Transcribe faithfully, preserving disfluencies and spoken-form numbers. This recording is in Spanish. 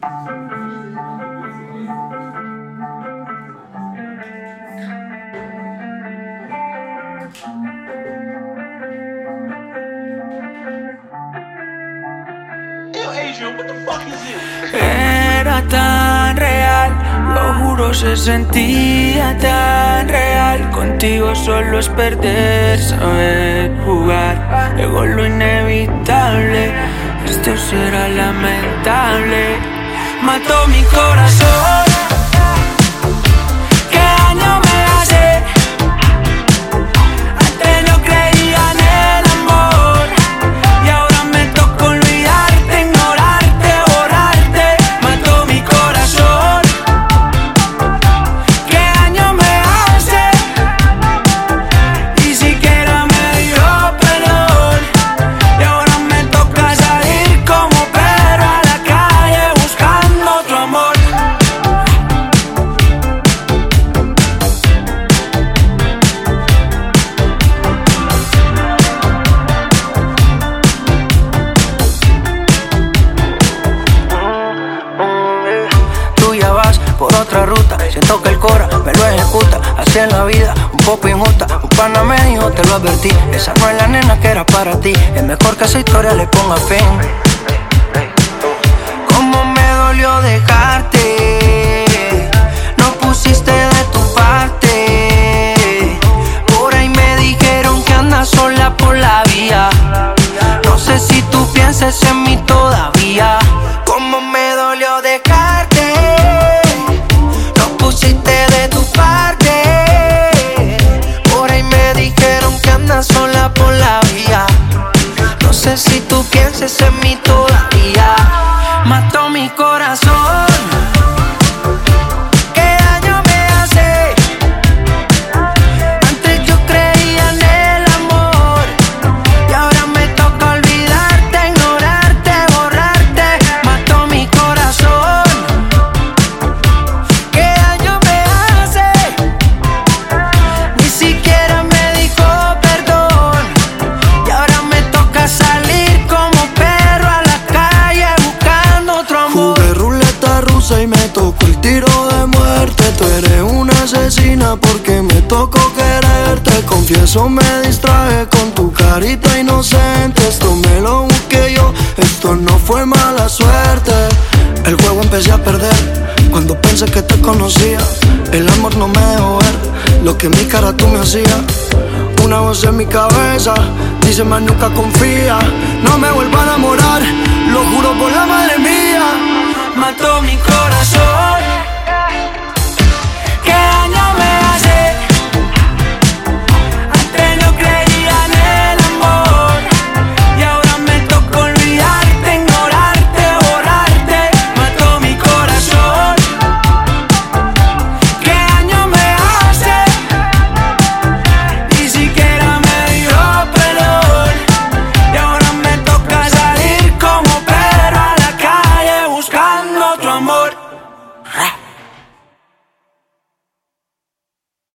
Era tan real, lo juro, se sentía tan real. Contigo solo es perder, saber jugar. Llegó lo inevitable, esto será lamentable. Mató mi corazón. ¿Qué daño me hace? Antes no creía en el amor y ahora me toca olvidarte, ignorarte, borrarte. Mató mi corazón. ¿Qué daño me hace? Ni siquiera me dio perdón y ahora me toca salir como perro a la calle buscando otro amor. Tú ya vas por otra ruta, siento que el cora me lo ejecuta. Así en la vida, un poco injusta. Un pana me dijo, te lo advertí, esa no es la nena que era para ti. Es mejor que esa historia le ponga fin. Cómo me dolió dejarte, no pusiste de tu parte. Por ahí me dijeron que andas sola por la vía. No sé si tú piensas en mí todavía. Cómo me dolió dejarte, no pusiste de tu parte. Por ahí me dijeron que andas sola por la vía. No sé si tú piensas en mí todavía. Mató mi corazón. ¿Qué daño me hace? Antes yo creía en el amor y ahora me toca olvidarte, ignorarte, borrarte. Mató mi corazón. ¿Qué daño me hace? Ni siquiera me dijo perdón y ahora me toca salir como perro a la calle buscando otro amor. Jugué ruleta rusa y me tocó el tiro de muerte. Tú eres una asesina porque me tocó quererte. Confieso, me distraje con tu carita inocente. Esto me lo busqué yo, esto no fue mala suerte. El juego empecé a perder cuando pensé que te conocía. El amor no me dejó ver lo que en mi cara tú me hacías. Una voz en mi cabeza dice más nunca confía. No me vuelvo a enamorar, lo juro por la madre